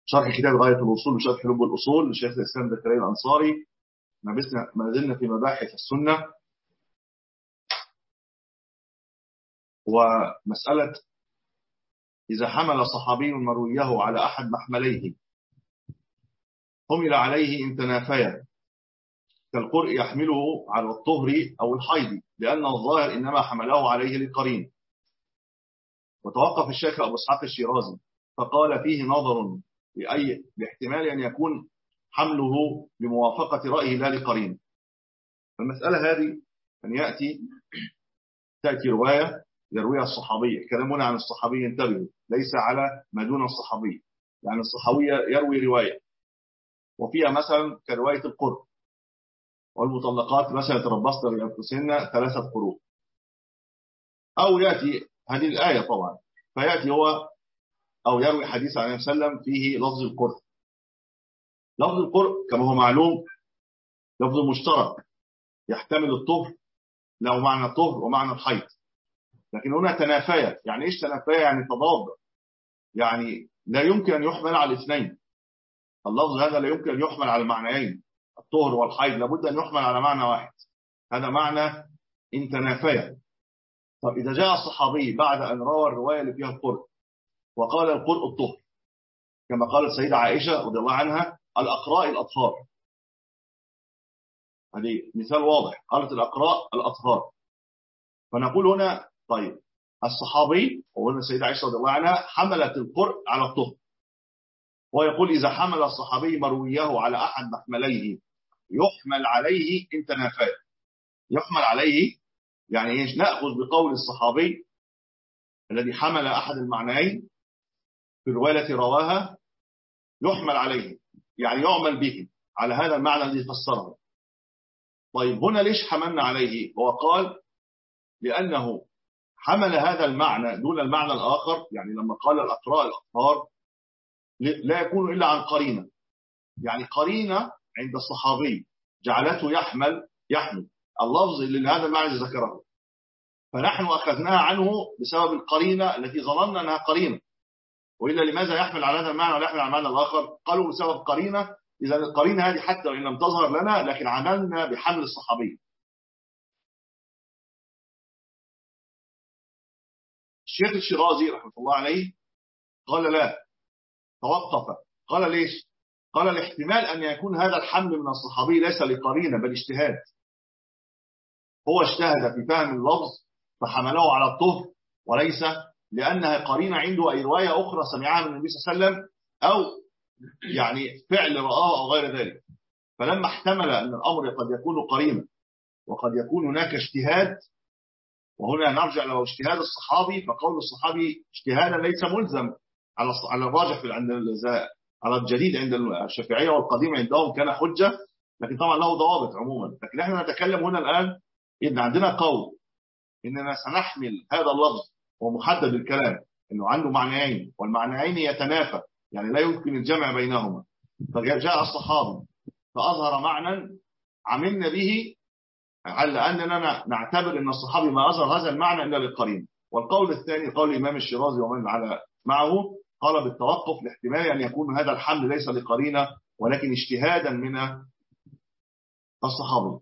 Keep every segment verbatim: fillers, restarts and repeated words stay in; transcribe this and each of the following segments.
شرح كتاب غاية الوصول وشرح لب الأصول لشيخ الإسلام زكريا الأنصاري. ما زلنا في مباحث السنة، ومسألة إذا حمل صحابي مرويه على أحد محمليه حمل عليه إن تنافيا، كالقرء يحمله على الطهر أو الحيض، لأن الظاهر إنما حمله عليه للقرين. وتوقف الشيخ أبو إسحاق الشيرازي فقال فيه نظر لأي باحتمال أن يكون حمله بموافقة رأيه لا لقرين. المسألة هذه أن يأتي تأتي رواية يرويها الصحابي. الكلام هنا عن الصحابي، انتبهوا، ليس على ما دون الصحابي. يعني الصحابي يروي رواية وفيها مثلا كرواية القرء، والمطلقات مثلا تربصن بأنفسهن ثلاثة قروء، أو يأتي هذه الآية طبعا، فيأتي هو أو يروي حديث عن النبي صلى الله عليه وسلم فيه لفظ القرء. لفظ القرء كما هو معلوم لفظ مشترك يحتمل الطهر، له معنى الطهر ومعنى الحيض، لكن هنا تنافيا. يعني إيش تنافيا؟ يعني تضاد، يعني لا يمكن أن يحمل على الاثنين. اللفظ هذا لا يمكن أن يحمل على المعنيين، الطهر والحيض لابد أن يحمل على معنى واحد. هذا معنى إن تنافيا. طب إذا جاء الصحابي بعد أن روى الرواية اللي فيها القرء وقال القرء الطهر، كما قالت السيدة عائشة رضي الله عنها الأقراء الأطهار، هذه مثال واضح، قالت الأقراء الأطهار، فنقول هنا طيب الصحابي وهنا السيدة عائشة رضي الله عنها حملت القرء على الطهر، ويقول إذا حمل الصحابي مرويه على أحد محمليه يحمل عليه إن تنافيا. يحمل عليه يعني إيش؟ نأخذ بقول الصحابي الذي حمل أحد المعنيين في الرواية التي رواها، يحمل عليه يعني يعمل به على هذا المعنى الذي فسره. طيب هنا ليش حملنا عليه؟ هو قال لأنه حمل هذا المعنى دون المعنى الآخر. يعني لما قال الأقراء الأطهار لا يكون إلا عن قرينة، يعني قرينة عند الصحابي جعلته يحمل يحمل اللفظ اللي هذا المعنى ذكره، فنحن أخذناها عنه بسبب القرينة التي ظننا أنها قرينة. وإلا لماذا يحمل على هذا المعنى ولا يحمل على المعنى الآخر؟ قالوا بسبب قرينة. إذا القرينة هذه حتى وإن لم تظهر لنا لكن عملنا بحمل الصحابي. الشيخ الشيرازي رحمه الله عليه قال لا، توقف. قال ليش؟ قال الاحتمال أن يكون هذا الحمل من الصحابي ليس لقرينة بل اجتهاد. هو اجتهد في فهم اللفظ فحمله على الطهر، وليس لأنها قرينة عنده أي رواية أخرى سمعها من النبي صلى الله عليه وسلم أو يعني فعل رآه أو غير ذلك. فلما احتمل أن الأمر قد يكون قرينة وقد يكون هناك اجتهاد، وهنا نرجع له اجتهاد الصحابي، فقول الصحابي اجتهادا ليس ملزم على على الراجح عند على الجديد عند الشافعية والقديم عندهم كان حجة، لكن طبعا له ضوابط عموما. لكن احنا نتكلم هنا الآن إن عندنا قول إننا سنحمل هذا اللفظ ومحدد الكلام إنه عنده معنيين والمعنيين يتنافى، يعني لا يمكن الجمع بينهما. فجاء الصحابي فأظهر معنى عملنا به على أننا نعتبر أن الصحابي ما أظهر هذا المعنى إلا للقرين. والقول الثاني قول الإمام الشيرازي ومن على معه قال بالتوقف لاحتمال أن يكون هذا الحمل ليس لقرينة ولكن اجتهادا من الصحابي.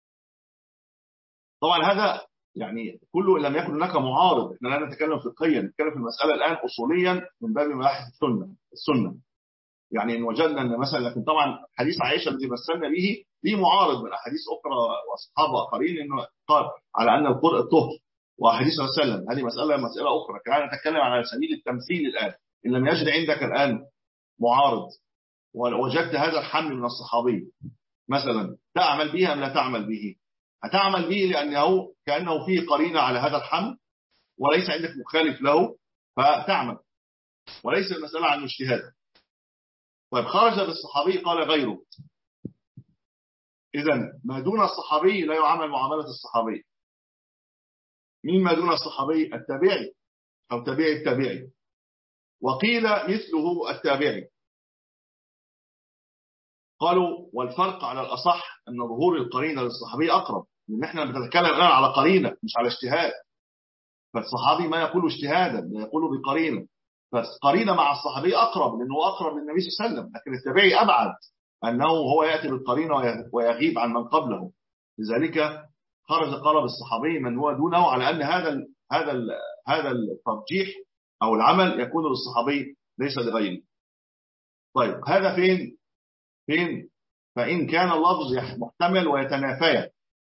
طبعا هذا يعني كله لم يكن هناك معارض، احنا لا نتكلم فقهيا، نتكلم في المسألة الآن أصوليا من باب مباحث السنة السنة يعني إن وجدنا أن مثلا، لكن طبعا حديث عائشة الذي مثلنا به ليه معارض من أحاديث أخرى وأصحاب آخرين إنه قال على أن القرء الطهر، وأحاديث صلى الله عليه وسلم هذه مسألة مسألة أخرى. كمان نتكلم على سبيل التمثيل الآن. إن لم يجد عندك الآن معارض ووجدت هذا الحمل من الصحابي مثلا تعمل به أم لا تعمل به؟ هتعمل به لأنه كأنه فيه قرينة على هذا الحمل وليس عندك مخالف له فتعمل، وليس المسألة عن اجتهاد. طيب خرج بالصحابي قال غيره، إذن ما دون الصحابي لا يعامل معاملة الصحابي. مين ما دون الصحابي؟ التابعي أو تابعي التابعي، وقيل مثله التابعي. قالوا والفرق على الأصح أن ظهور القرينة للصحابي أقرب، لأن احنا بنتكلم الآن على قرينة مش على اجتهاد. فالصحابي ما يقول اجتهادا لا يقول بقرينة، فقرينة مع الصحابي أقرب لأنه أقرب للنبي صلى الله عليه وسلم، لكن التابعي أبعد أنه هو يأتي بالقرينة ويغيب عن من قبله. لذلك خرج قال بالصحابي من هو دونه، على أن هذا ال هذا ال هذا الترجيح أو العمل يكون للصحابي ليس لغيره. طيب هذا فين فين فإن كان اللفظ محتمل ويتنافيا.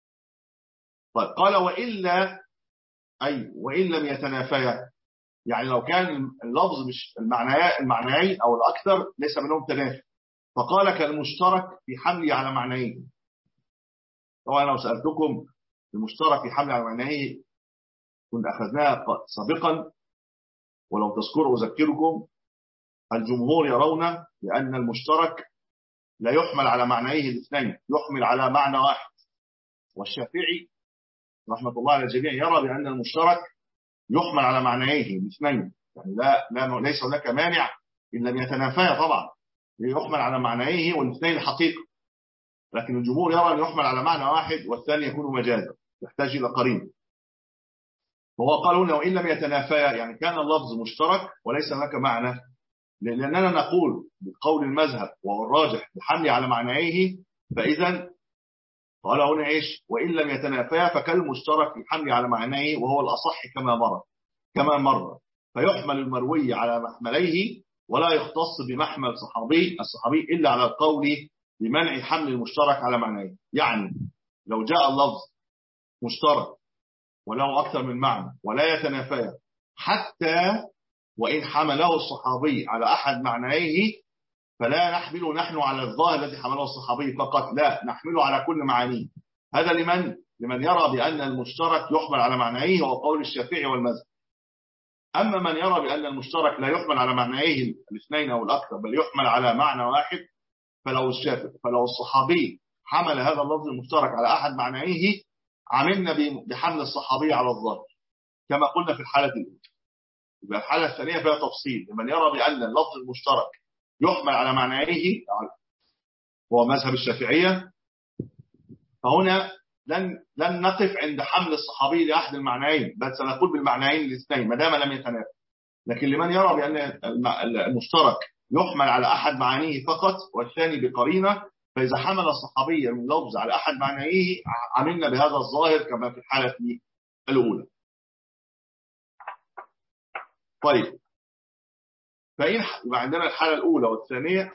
طيب قال وإلا، أي وإن لم يتنافيا، يعني لو كان اللفظ مش المعنيين أو الأكثر ليس منهم تنافي، فقال كالمشترك في حمله على معنيين. طبعا لو سألتكم المشترك في حمله على معنيين كنا أخذناها سابقا، ولو تذكروا أذكركم الجمهور يرون بأن المشترك لا يحمل على معنيه الاثنين، يحمل على معنى واحد. والشافعي رحمة الله على الجميع يرى بأن المشترك يحمل على معنيه الاثنين، يعني لا, لا ليس هناك مانع إن لم يتنافيا طبعا، يحمل على معنيه والاثنين الحقيقة. لكن الجمهور يرى أن يحمل على معنى واحد والثاني يكون مجازا يحتاج إلى قرين. وهو قال هنا وإن لم يتنافيا، يعني كان اللفظ مشترك وليس هناك معنى، لأننا نقول بقول المذهب وهو الراجح بحمله على معنيه، فإذا قال هنا إيش وإن لم يتنافيا فكالمشترك في حمله على معنيه، وهو الأصح كما مر كما مر فيحمل المروي على محمليه ولا يختص بمحمل صحابي الصحابي إلا على القول بمنع حمل المشترك على معنيه. يعني لو جاء اللفظ مشترك وله أكثر من معنى ولا يتنافيا، حتى وإن حمله الصحابي على أحد معنيه، فلا نحمله نحن على الظاهر الذي حمله الصحابي فقط، لا نحمله على كل معانيه. هذا لمن لمن يرى بأن المشترك يحمل على معنيه، هو قول الشافعي والمذهب. أما من يرى بأن المشترك لا يحمل على معنيه الاثنين أو الأكثر، بل يحمل على معنى واحد، فلو الشافعي فلو الصحابي حمل هذا اللفظ المشترك على أحد معنيه، عملنا بحمل الصحابي على الظاهر كما قلنا في الحالة الأولى. يبقى الحالة الثانية فيها تفصيل، لمن يرى بأن اللفظ المشترك يحمل على معنيه هو مذهب الشافعية، فهنا لن لن نقف عند حمل الصحابي لأحد المعنيين، بل سنقول بالمعنيين الاثنين ما دام لم يتنافى. لكن لمن يرى بأن المشترك يحمل على أحد معانيه فقط والثاني بقرينة، فإذا حمل الصحابي اللفظ على أحد معانيه عملنا بهذا الظاهر كما في الحالة الأولى. طيب فإن يبقى عندنا الحالة الأولى والثانية.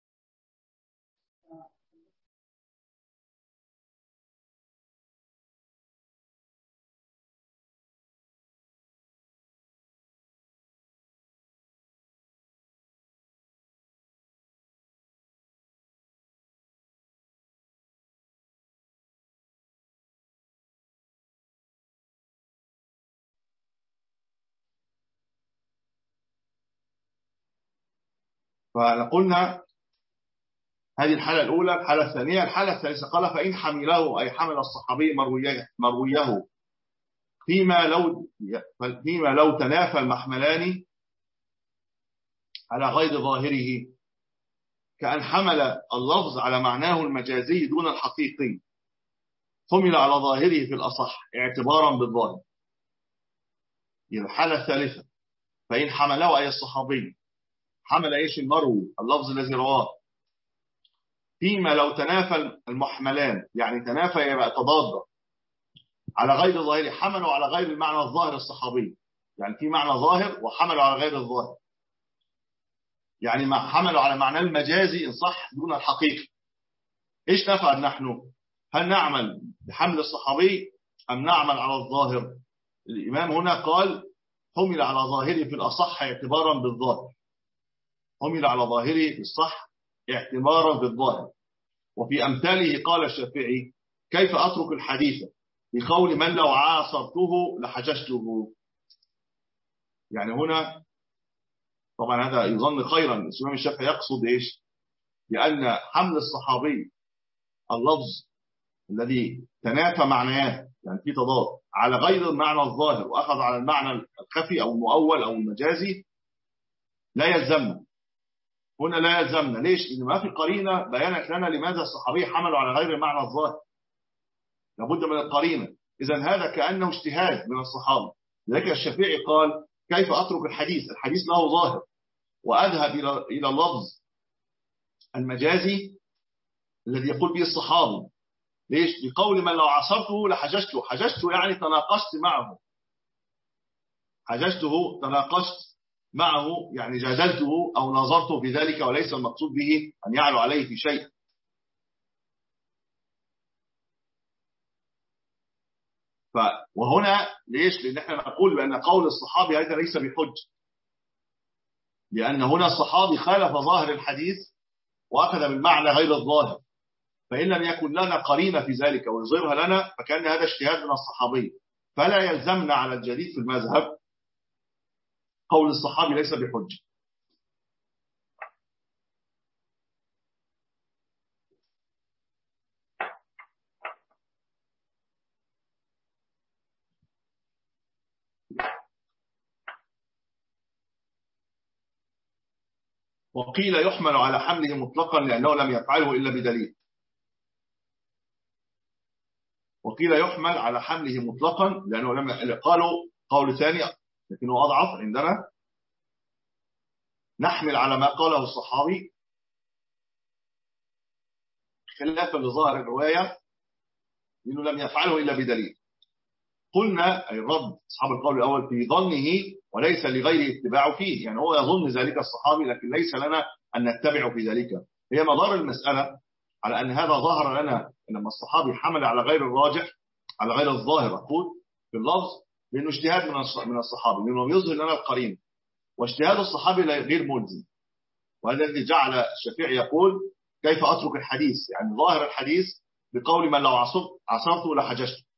فقلنا هذه الحالة الأولى. الحالة الثانية الحالة الثالثة قال فإن حمله أي حمل الصحابي مرويه, مرويه فيما لو فيما لو تنافى المحملان على غير ظاهره، كأن حمل اللفظ على معناه المجازي دون الحقيقي، حمل على ظاهره في الأصح اعتبارا بالظاهر. الحالة الثالثة فإن حمله أي الصحابي حمل ايش المروي اللفظ الذي رواه فيما لو تنافى المحملان، يعني تنافى يبقى تضاد على غير ظاهره، حملوا على غير المعنى الظاهر الصحابي، يعني في معنى ظاهر وحملوا على غير الظاهر، يعني ما حملوا على معنى المجازي إن صح دون الحقيقي. إيش نفعل نحن؟ هل نعمل بحمل الصحابي أم نعمل على الظاهر؟ الإمام هنا قال حمل على ظاهره في الأصح اعتبارا بالظاهر، حمل على ظاهره في الصح اعتبارا بالظاهر. وفي أمثاله قال الشافعي كيف أترك الحديث بقول من لو عاصرته لحججته. يعني هنا طبعا هذا يظن خيرا، الإمام الشافعي يقصد إيش؟ لأن حمل الصحابي اللفظ الذي تنافى معناه، يعني في تضاد على غير المعنى الظاهر وأخذ على المعنى الخفي أو المؤول أو المجازي لا يلزمنا. هنا لا يلزمنا ليش؟ إن ما في قرينة بيانت لنا لماذا الصحابي حملوا على غير المعنى الظاهر، لابد من القرينة. إذن هذا كأنه اجتهاد من الصحابة. لذلك الشافعي قال كيف أترك الحديث؟ الحديث له ظاهر، وأذهب إلى إلى اللفظ المجازي الذي يقول به الصحابي. ليش؟ بقول من لو عصرته لحججته. حججته يعني تناقشت معه، حججته تناقشت معه، يعني جادلته أو ناظرته في ذلك، وليس المقصود به أن يعلو عليه في شيء. ف وهنا ليش؟ لأن احنا نقول بأن قول الصحابي هذا ليس بحج، لأن هنا الصحابي خالف ظاهر الحديث وأخذ بالمعنى غير الظاهر، فإن لم يكن لنا قرينة في ذلك ويظهرها لنا فكان هذا اجتهاد من الصحابي، فلا يلزمنا على الجديد في المذهب قول الصحابي ليس بحج. وقيل يحمل على حمله مطلقا لأنه لم يفعله إلا بدليل. وقيل يحمل على حمله مطلقا لأنه لم قالوا قول ثاني لكنه أضعف عندنا، نحمل على ما قاله الصحابي خلافا لظاهر الرواية لأنه لم يفعله إلا بدليل. قلنا أي الرد أصحاب القول الأول في ظنه وليس لغيره اتباعه فيه، يعني هو يظن ذلك الصحابي لكن ليس لنا أن نتبعه في ذلك. هي مدار المسألة على أن هذا ظهر لنا لما الصحابي حمل على غير الراجح على غير الظاهر أقول في اللفظ، لأنه اجتهاد من الصحابي لأنه يظهر لنا القرين، واجتهاد الصحابي غير ملزم. وهذا الذي جعل الشافعي يقول كيف أترك الحديث، يعني ظاهر الحديث بقول من لو عصرته لحججته.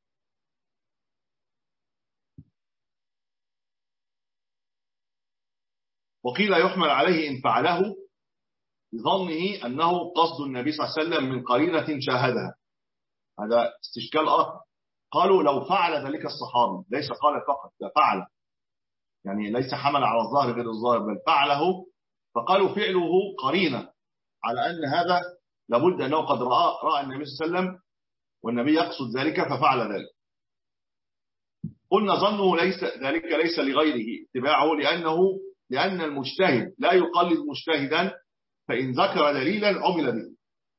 وقيل يحمل عليه إن فعله بظنه أنه قصد النبي صلى الله عليه وسلم من قرينة شاهدها. هذا استشكال آخر. قالوا لو فعل ذلك الصحابي، ليس قال فقط، لا فعل، يعني ليس حمل على الظاهر غير الظاهر بل فعله، فقالوا فعله قرينة على أن هذا لابد أنه قد رأى, رأى النبي صلى الله عليه وسلم والنبي يقصد ذلك ففعل ذلك. قلنا ظنه ليس ذلك ليس لغيره اتباعه، لأنه لأن المجتهد لا يقلد مجتهدا، فإن ذكر دليلا عمل به.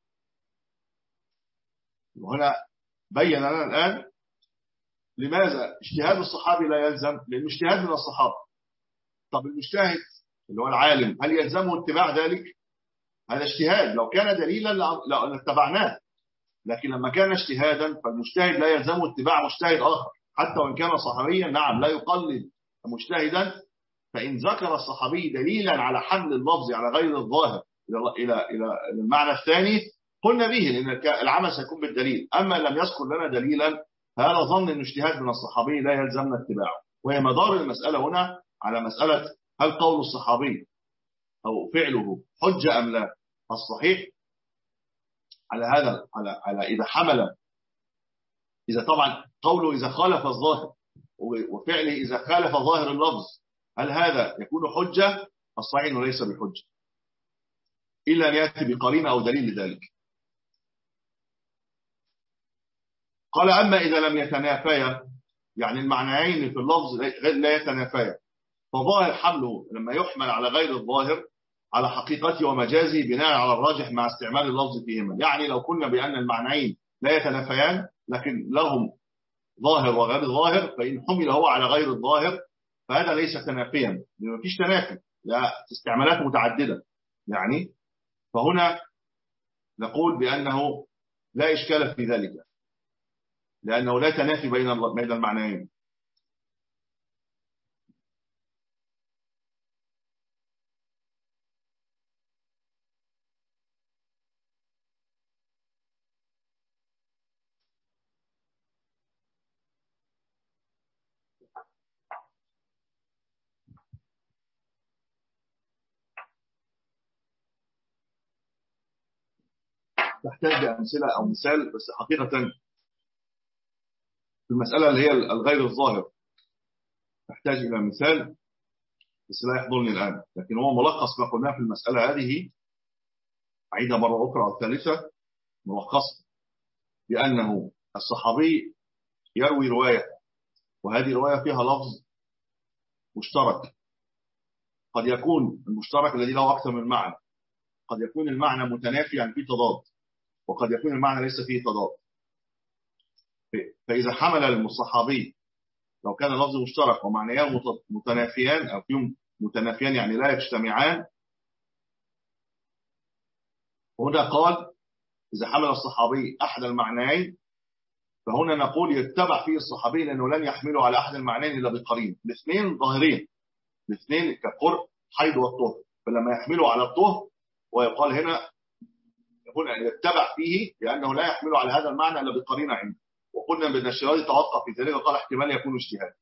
وهنا بين لنا الآن لماذا اجتهاد الصحابي لا يلزم، لأنه اجتهاد من الصحابة. طب المجتهد اللي هو العالم هل يلزمه اتباع ذلك؟ هذا اجتهاد، لو كان دليلا لاتبعناه، لكن لما كان اجتهادا فالمجتهد لا يلزمه اتباع مجتهد آخر حتى وإن كان صحابيا. نعم لا يقلد مجتهدا، فإن ذكر الصحابي دليلا على حمل اللفظ على غير الظاهر إلى إلى المعنى الثاني قلنا به، لأن العمل سيكون بالدليل. أما لم يذكر لنا دليلا هذا ظن أن اجتهاد من الصحابي لا يلزمنا اتباعه. وهي مدار المسألة هنا على مسألة هل قول الصحابي أو فعله حجة أم لا. الصحيح على هذا على على إذا حمل، إذا طبعا قوله إذا خالف الظاهر وفعله إذا خالف ظاهر اللفظ هل هذا يكون حجة؟ الصحيح أنه ليس بحجة إلا أن يأتي بقرينة أو دليل لذلك. قال أما إذا لم يتنافيا، يعني المعنيين في اللفظ لا يتنافيا، فظاهر حمله لما يحمل على غير الظاهر على حقيقته ومجازه بناء على الراجح مع استعمال اللفظ فيهما. يعني لو كنا بأن المعنيين لا يتنافيان لكن لهم ظاهر وغير ظاهر، فإن حمل هو على غير الظاهر فهذا ليس تنافيا، لأنه مفيش تنافي، لا استعمالات متعددة. يعني فهنا نقول بأنه لا إشكال في ذلك، لأنه لا تنافي بين بين المعنيين. تحتاج أمثلة أو مثال، بس حقيقة في المسألة اللي هي الغير الظاهر تحتاج إلى مثال بس لا يحضرني الآن، لكن هو ملخص ما قلناه في المسألة هذه. أعيدها مرة أخرى أو ثالثة. ملخص بأنه الصحابي يروي رواية، وهذه رواية فيها لفظ مشترك، قد يكون المشترك الذي له أكثر من معنى، قد يكون المعنى متنافي يعني فيه تضاد، وقد يكون المعنى ليس فيه تضاد. فإذا حمل الصحابي لو كان اللفظ مشترك ومعنيان متنافيان أو فيهم متنافيان يعني لا يجتمعان، هنا قال إذا حمل الصحابي أحد المعنيين فهنا نقول يتبع فيه الصحابي لأنه لن يحمله على أحد المعنيين إلا بقرين. الاثنين ظاهرين، الاثنين كقرء حيض والطهر، فلما يحمله على الطهر ويقال هنا هنا يتبع فيه لأنه لا يحمله على هذا المعنى إلا بقرينة عنده. وقلنا بأن الشواذ توقف في ذلك وقال احتمال يكون اجتهاد،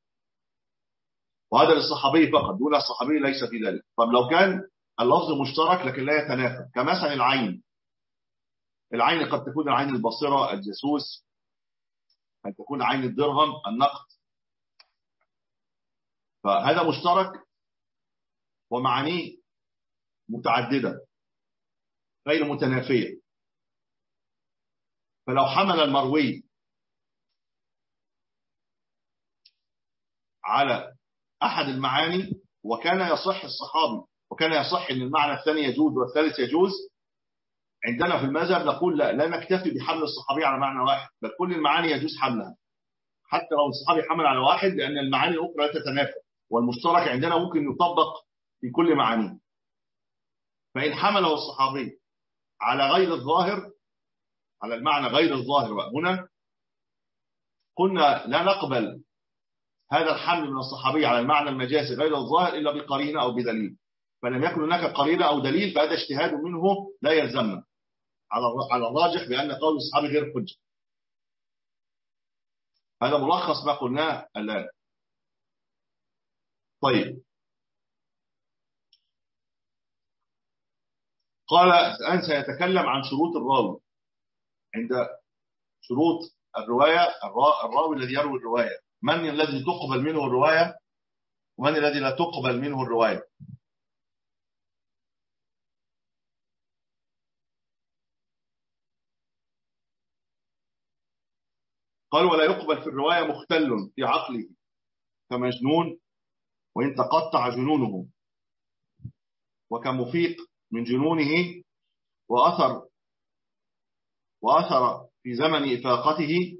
وهذا للصحابي فقط دون الصحابي ليس في ذلك. طب لو كان اللفظ مشترك لكن لا يتنافى، كمثلا العين، العين قد تكون العين البصيرة الجاسوس، قد تكون عين الدرهم النقد، فهذا مشترك ومعانيه متعددة غير متنافية. فلو حمل المروي على أحد المعاني وكان يصح الصحابي وكان يصح أن المعنى الثاني يجوز والثالث يجوز، عندنا في المذهب نقول لا, لا نكتفي بحمل الصحابي على معنى واحد، بل كل المعاني يجوز حملها حتى لو الصحابي حمل على واحد، لأن المعاني الأخرى لا تتنافى، والمشترك عندنا ممكن يطبق في كل معانيه. فإن حمله الصحابي على غير الظاهر، على المعنى غير الظاهر بقى هنا، قلنا لا نقبل هذا الحمل من الصحابي على المعنى المجازي غير الظاهر إلا بقرينة أو بدليل. فلم يكن هناك قرينة أو دليل فهذا اجتهاد منه لا يلزمنا، على الراجح بأن قول الصحابي غير حجة. هذا ملخص ما قلناه الآن. طيب، قال الآن سيتكلم عن شروط الراوي. عند شروط الرواية، الراوي الذي يروي الرواية، من الذي تقبل منه الرواية ومن الذي لا تقبل منه الرواية؟ قال ولا يقبل في الرواية مختل في عقله كمجنون وإن تقطع جنونه، وكمفيق من جنونه وأثر وأثر في زمن إفاقته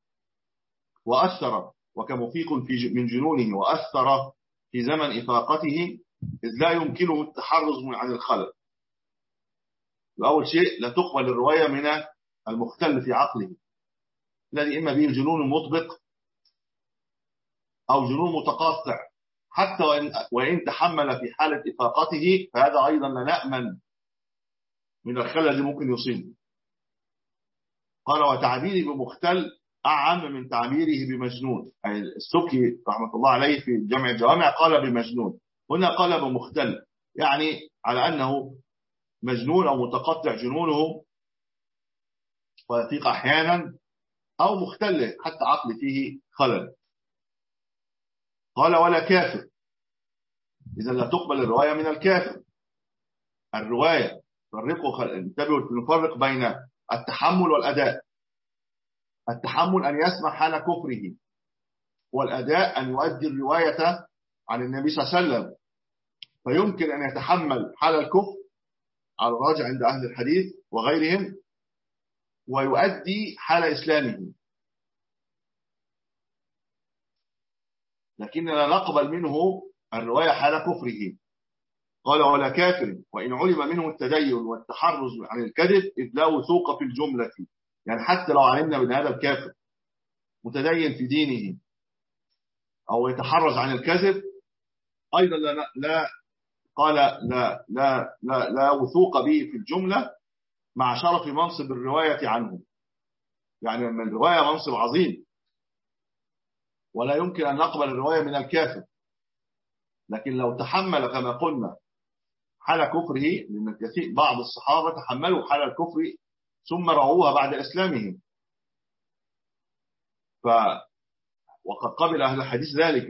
وأثر وكمفيق في من جنونه وأثر في زمن إفاقته إذ لا يمكنه التحرز عن الخلل. أول شيء لا تقبل الرواية من المختل في عقله الذي إما به جنون مطبق أو جنون متقاطع، حتى وإن, وإن تحمل في حالة إفاقته فهذا أيضا لا نأمن من الخلل الذي ممكن يصيبه. قال وتعبيره بمختل أعم من تعبيره بمجنون. يعني السبكي رحمة الله عليه في جمع الجوامع قال بمجنون، هنا قال بمختل، يعني على أنه مجنون أو متقطع جنونه ويفيق أحيانا، أو مختل حتى عقل فيه خلل. قال ولا كافر، إذا لا تقبل الرواية من الكافر. الرواية فرقوا انتبهوا نفرق بين التحمل والأداء. التحمل أن يسمع حال كفره، والأداء أن يؤدي الرواية عن النبي صلى الله عليه وسلم. فيمكن أن يتحمل حال الكفر على الراجع عند أهل الحديث وغيرهم ويؤدي حال إسلامه، لكن لا نقبل منه الرواية حال كفره. قال ولا كافر وإن علم منه التدين والتحرز عن الكذب إذ لا وثوق في الجملة. يعني حتى لو علمنا من هذا الكافر متدين في دينه أو يتحرز عن الكذب أيضا لا, لا قال لا, لا, لا, لا وثوق به في الجملة مع شرف منصب الرواية عنه. يعني من الرواية منصب عظيم ولا يمكن أن نقبل الرواية من الكافر، لكن لو تحمل كما قلنا حال كفره، لأن كثير بعض الصحابة تحملوا حال الكفر ثم رعوها بعد إسلامهم، ف وقد قبل أهل الحديث ذلك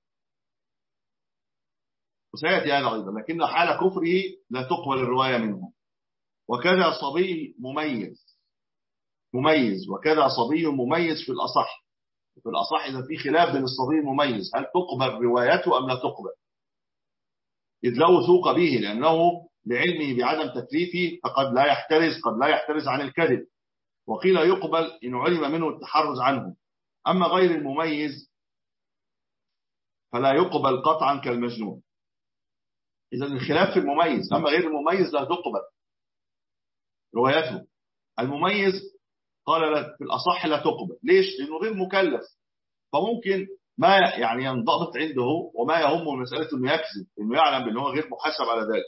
وسيأتي هذا أيضا، لكن حال كفره لا تقبل الرواية منه. وكذا صبي مميز مميز وكذا صبي مميز في الأصح. في الأصح إذا في خلاف بين الصبي المميز هل تقبل روايته أم لا تقبل، إذ لو ثوق به لأنه لعلمه بعدم تكليفه فقد لا يحترز قد لا يحترز عن الكذب، وقيل يقبل إن علم منه التحرز عنه. أما غير المميز فلا يقبل قطعا كالمجنون. إذا الخلاف في المميز، أما غير المميز لا تقبل روايته. المميز قال في الأصح لا تقبل. ليش؟ لأنه غير مكلف، فممكن ما يعني ينضبط عنده وما يهمه مسألة أنه يكذب، أنه يعلم بأنه غير محاسب على ذلك.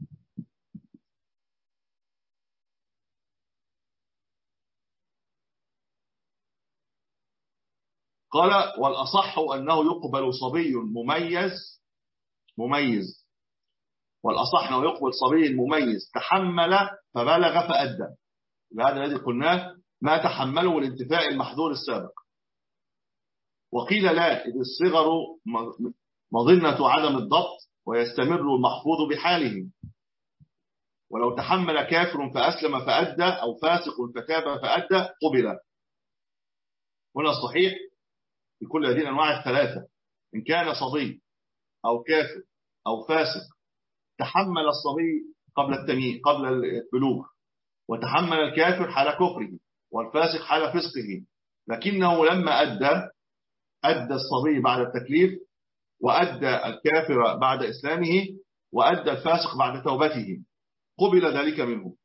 قال والأصح أنه يقبل صبي مميز مميز والأصح أنه يقبل صبي مميز تحمل فبلغ فأدى. هذا الذي قلناه ما تحمله الانتفاء المحظور السابق. وقيل لا، إذ الصغر مظنة عدم الضبط ويستمر المحفوظ بحاله، ولو تحمل كافر فأسلم فأدى أو فاسق فتاب فأدى قبل. هنا الصحيح في كل هذه الأنواع الثلاثة، إن كان صبي أو كافر أو فاسق تحمل الصبي قبل التمييز قبل البلوغ، وتحمل الكافر حال كفره والفاسق حال فسقه، لكنه لما أدى أدى الصبي بعد التكليف، وأدى الكافر بعد إسلامه، وأدى الفاسق بعد توبته، قبل ذلك منه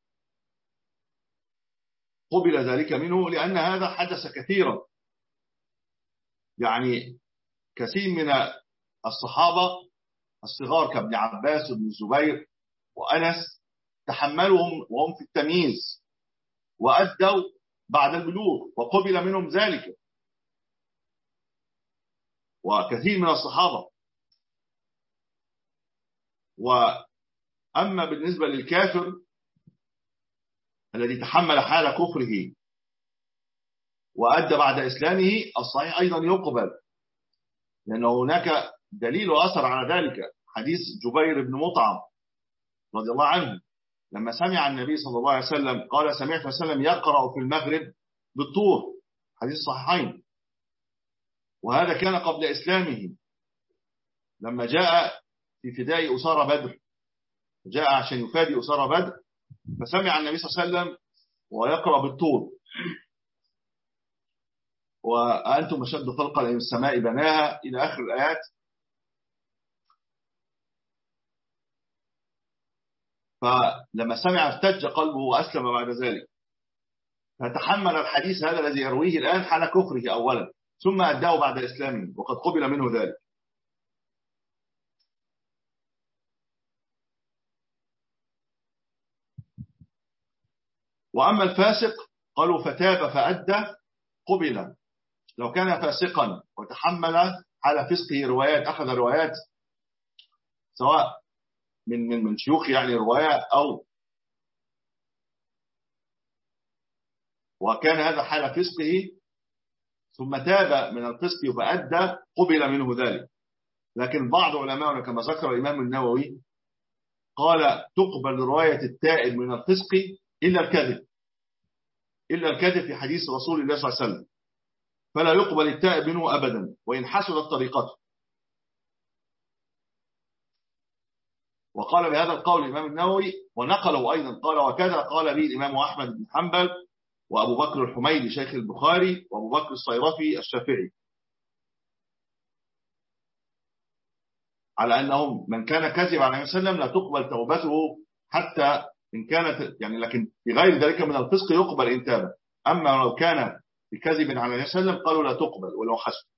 قبل ذلك منه لأن هذا حدث كثيرا. يعني كثير من الصحابة الصغار كابن عباس وابن الزبير وأنس تحملهم وهم في التمييز وأدوا بعد البلوغ وقبل منهم ذلك، وكثير من الصحابة. وأما بالنسبة للكافر الذي تحمل حال كفره وأدى بعد إسلامه، الصحيح أيضا يقبل، لأن هناك دليل وأثر على ذلك. حديث جبير بن مطعم رضي الله عنه لما سمع النبي صلى الله عليه وسلم قال سمعت وسلم يقرأ في المغرب بالطور، حديث صحيحين، وهذا كان قبل إسلامه لما جاء في فداء أسارى بدر، جاء عشان يفادي أسارى بدر، فسمع النبي صلى الله عليه وسلم ويقرأ بالطور، وأنتم أشد خلقا من السماء بناها إلى آخر الآيات. فلما سمع ارتج قلبه وأسلم بعد ذلك، فتحمل الحديث هذا الذي يرويه الآن حال كفره أولا، ثم أداه بعد إسلامه وقد قبل منه ذلك. وأما الفاسق قالوا فتاب فأدى قبل. لو كان فاسقا وتحمل على فسقه روايات، أخذ روايات سواء من من من شيوخ يعني رواية، أو وكان هذا حال فسقه ثم تاب من الفسق فأدى قبل منه ذلك. لكن بعض علماء كما ذكر الإمام النووي قال تقبل رواية التائب من الفسق إلا الكذب إلا الكذب في حديث رسول الله صلى الله عليه وسلم، فلا يقبل التائب منه أبدا وإن حسنت طريقته. وقال بهذا القول الإمام النووي، ونقله أيضا قال وكذا قال به الإمام أحمد بن حنبل وأبو بكر الحميدي شيخ البخاري وأبو بكر الصيرفي الشافعي، على أنهم من كان كذب على النبي صلى الله عليه وسلم لا تقبل توبته حتى إن كانت يعني، لكن في غير ذلك من الفسق يقبل إن تاب. أما لو كان بكذب على النبي صلى الله عليه وسلم قالوا لا تقبل ولو حسن.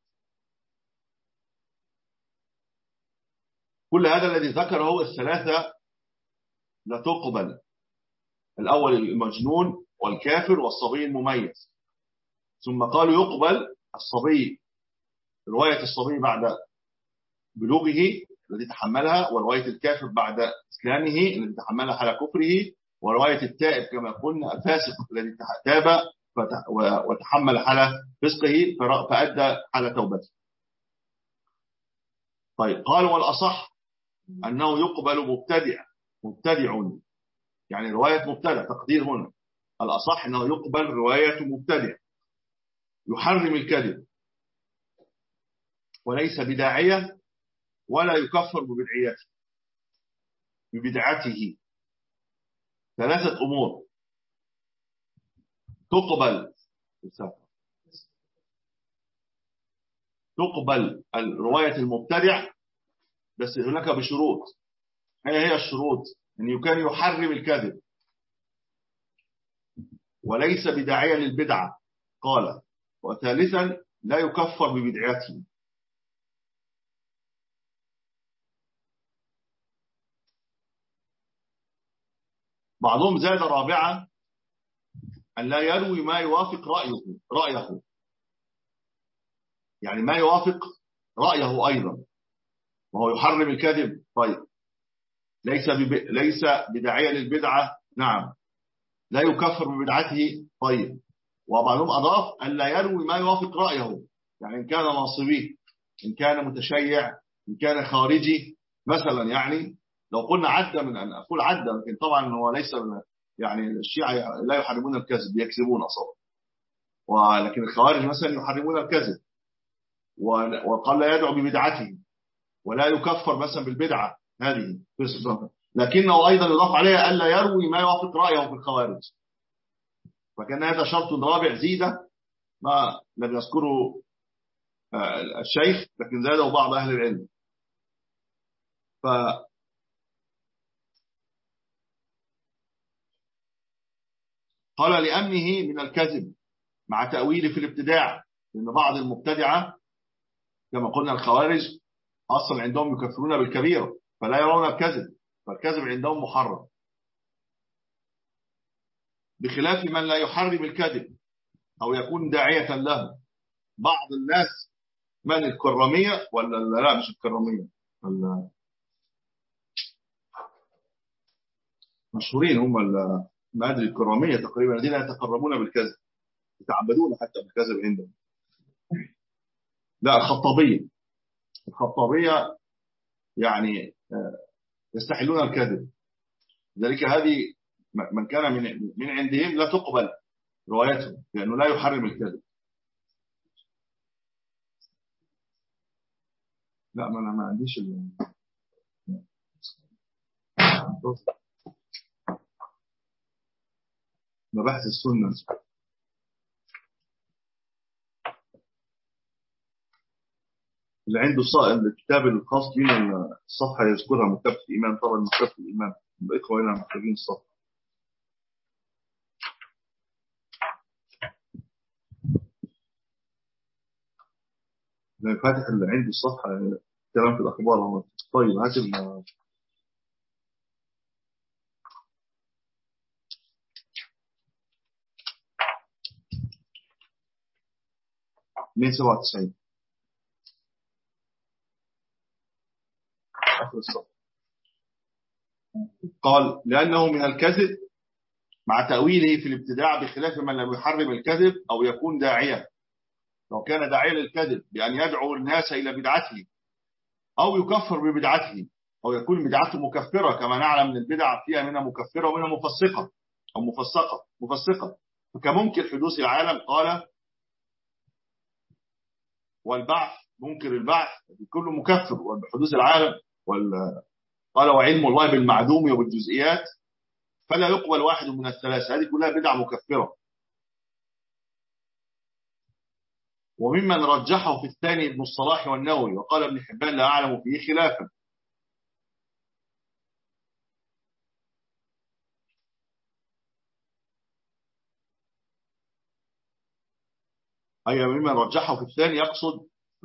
كل هذا الذي ذكره الثلاثة لا تقبل، الأول المجنون والكافر والصبي المميز، ثم قالوا يقبل الصبي رواية الصبي بعد بلوغه الذي تحملها، ورواية الكافر بعد إسلامه الذي تحملها على كفره، ورواية التائب كما قلنا الفاسق الذي تاب وتحمل على فسقه فأدى على توبته. طيب قال والأصح أنه يقبل مبتدع مبتدع يعني رواية مبتدع، تقدير هنا الأصح أنه يقبل رواية مبتدع يحرم الكذب وليس بداعية ولا يكفر ببدعيته ببدعته. ثلاثة أمور تقبل تقبل رواية المبتدع، بس هناك بشروط. هي هي الشروط أن كان يحرم الكذب وليس بداعية للبدعة قال، وثالثا لا يكفر ببدعته. بعضهم زاد رابعا أن لا يروي ما يوافق رأيه رأيه يعني ما يوافق رأيه أيضا، وهو يحرم الكذب. طيب ليس بب... ليس بداعية للبدعة، نعم، لا يكفر ببدعته. طيب وبعضهم أضاف أن لا يروي ما يوافق رأيه، يعني إن كان ناصبي، إن كان متشيع، إن كان خارجي مثلا. يعني لو قلنا عدى، من أن أقول عدى، لكن طبعا هو ليس، يعني الشيعة لا يحرمون الكذب، يكذبون أصلا، ولكن الخوارج مثلا يحرمون الكذب، وقال لا يدعو ببدعته ولا يكفر مثلا بالبدعة هذه، لكنه أيضا يضاف عليها ألا يروي ما يوافق رأيه في الخوارج. فكان هذا شرط رابع زيده ما لم يذكره الشيخ، لكن زاده بعض أهل العلم. فقال لأمنه من الكذب مع تأويله في الابتداع، لأن بعض المبتدعة كما قلنا الخوارج أصلا عندهم يكفرون بالكبيرة فلا يرون الكذب، فالكذب عندهم محرم، بخلاف من لا يحرم الكذب أو يكون داعية له. بعض الناس من الكرامية ولا لا، مش الكرامية، مشهورين هم ما أدري الكرامية تقريبا، الذين يتقربون بالكذب، يتعبدون حتى بالكذب عندهم. لا الخطابية، الخطابية يعني يستحلون الكذب، ذلك هذه من كان من من عندهم لا تقبل روايته لأنه لا يحرم الكذب. لا ما أنا ما عنديش ال... مباحث السنة اللي عنده الكتاب الخاص بنا الصفحة يذكرها، مكتبة الإيمان، طبعا مكتبة الإيمان الإخوة هنا محتاجين الصفحة. فاتح اللي عندي الصفحة كلام في الأخبار هو. طيب هات ال مئة وسبعة وتسعين آخر الصفحة. قال لأنه من الكذب مع تأويله في الابتداع، بخلاف من لم يحرم الكذب أو يكون داعية. لو كان داعية للكذب بأن يدعو الناس إلى بدعته أو يكفر ببدعته أو يكون بدعته مكفرة، كما نعلم من البدع فيها منها مكفرة ومنها مفسقة أو مفسقة مفسقة فكمنكر حدوث العالم قال، والبعث منكر البعث كله مكفر وحدوث العالم، قال وعلم الله بالمعدوم وبالجزئيات فلا يقبل واحد من الثلاثة، هذه كلها بدع مكفرة. وممن رجحه في الثاني ابن الصلاح والنووي، وقال ابن حبان لا أعلم فيه خلافا. أي ممن رجحه في الثاني يقصد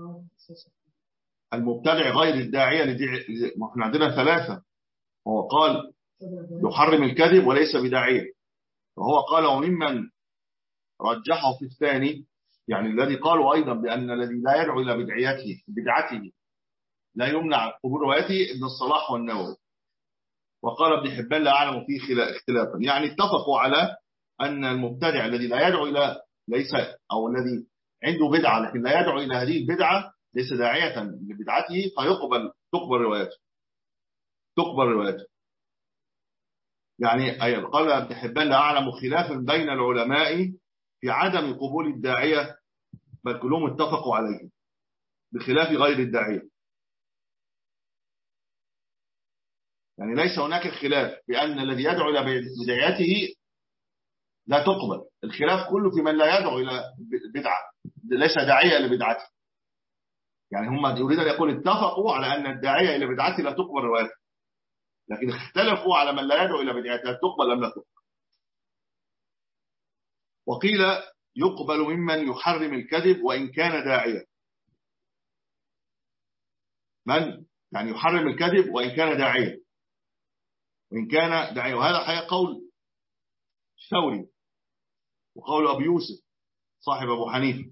المبتدع غير الداعية لدع... ما احنا عندنا ثلاثة، هو قال يحرم الكذب وليس بداعية، وهو قال وممن رجحه في الثاني يعني الذي قالوا أيضا بأن الذي لا يدعو إلى بدعيته بدعته لا يمنع قبول روايته ابن الصلاح والنووي. وقال ابن حبان لا أعلم فيه اختلافا، يعني اتفقوا على أن المبتدع الذي لا يدعو إلى ليس أو الذي عنده بدعة لكن لا يدعو إلى هذه البدعة ليس داعية لبدعته فيقبل تقبل روايته تقبل روايته يعني أي قال ابن حبان لا أعلم خلافا بين العلماء في عدم قبول الداعية، بل كلهم اتفقوا عليه. بخلاف غير الداعية. يعني ليس هناك الخلاف بأن الذي يدعو إلى بدعته لا تقبل، الخلاف كله في من لا يدعو إلى بدعة، ليس داعية إلى بدعته. يعني هم يريد أن يقول اتفقوا على أن الداعية إلى بدعته لا تقبل روايته، لكن اختلفوا على من لا يدعو إلى بدعته تقبل أم لا تقبل. وقيل يقبل ممن يحرم الكذب وإن كان داعية. من يعني يحرم الكذب وإن كان داعية، وإن كان داعية، وهذا حقيقة قول الثوري وقول أبي يوسف صاحب أبو حنيفة.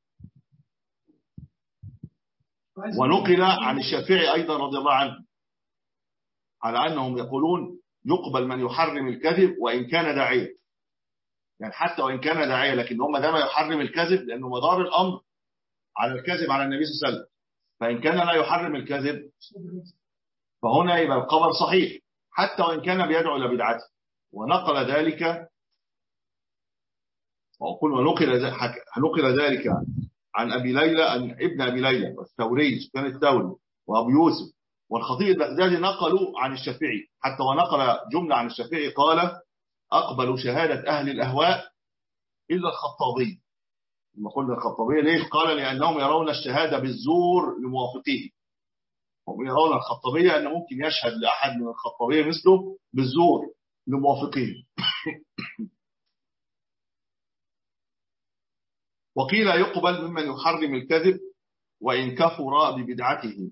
ونقل عن الشافعي أيضا رضي الله عنه على أنهم يقولون يقبل من يحرم الكذب وإن كان داعية، يعني حتى وإن كان داعية، لكن هم دائما يحرم الكذب لأنه مدار الأمر على الكذب على النبي صلى الله عليه وسلم. فإن كان لا يحرم الكذب فهنا يبقى الخبر صحيح حتى وإن كان بيدعو إلى بدعته. ونقل ذلك وأقول ونقل نقل ذلك عن أبي ليلى، عن ابن أبي ليلى والثوري سفيان الثوري وأبو يوسف والخطيب البغدادي نقلوا عن الشافعي، حتى ونقل جملة عن الشافعي قال أقبلوا شهادة أهل الأهواء إلا الخطابي. لما قلنا الخطابية ليش؟ قال لأنهم يرون الشهادة بالزور لموافقيه. هم يرون الخطابية أنه ممكن يشهد لأحد من الخطابية مثله بالزور لموافقيه. وقيل يقبل ممن يحرم الكذب وإن كفر ببدعته.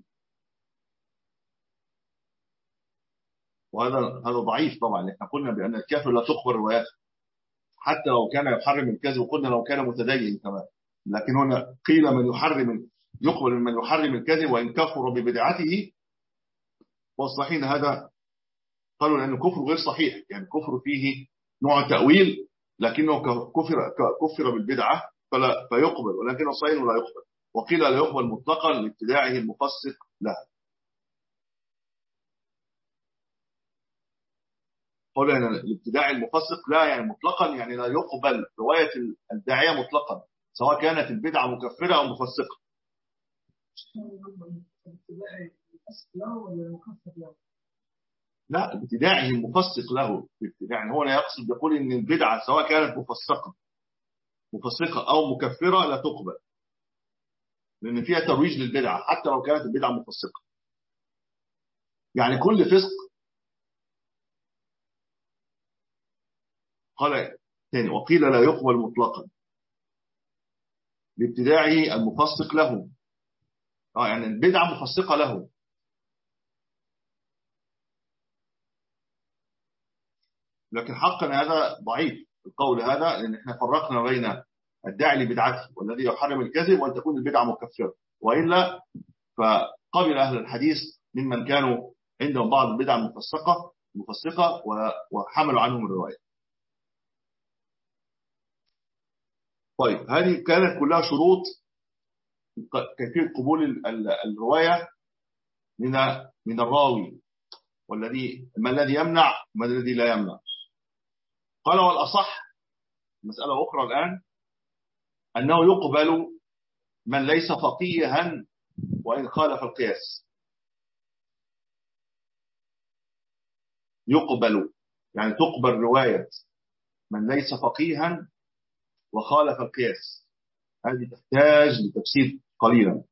وهذا هذا ضعيف طبعا. احنا قلنا بأن الكافر لا تقبل رواياته حتى لو كان يحرم الكذب، وقلنا لو كان متدين كمان. لكن هنا قيل من يحرم يقبل من يحرم الكذب وإن كفر ببدعته. والصحيح هذا قالوا لأنه كفر غير صحيح، يعني كفر فيه نوع تأويل لكنه كفر كفر بالبدعة فلا فيقبل، ولكنه صحيح ولا يقبل. وقيل لا يقبل مطلقا لابتداعه المفسق لها. قول يعني الابتداع المفسق لا يعني مطلقا، يعني لا يقبل رواية الداعية مطلقا سواء كانت البدعة مكفرة أو مفسقة. لا، ابتداعه المفسق له. ابتداع هو لا يقصد يقول ان البدعة سواء كانت مفسقة مفسقة أو مكفرة لا تقبل، لأن فيها ترويج للبدعة حتى لو كانت البدعة مفسقة. يعني كل فسق. قال ثاني وقيل لا يقبل مطلقا لابتداعه المفسق له. اه يعني البدعة مفسقة له. لكن حقا هذا ضعيف القول هذا، لأن احنا فرقنا بين الداعي لبدعته والذي يحرم الكذب وأن تكون البدعة مكفرة. وإلا فقبل أهل الحديث ممن كانوا عندهم بعض البدع المفسقة مفسقة وحملوا عنهم الرواية. طيب هذه كانت كلها شروط كيفية قبول الرواية من من الراوي، والذي ما الذي يمنع ما الذي لا يمنع. قال والأصح مسألة أخرى الآن أنه يقبل من ليس فقيها وإن خالف القياس. يقبل يعني تقبل رواية من ليس فقيها وخالف القياس. هذه تحتاج لتفسير قليلا.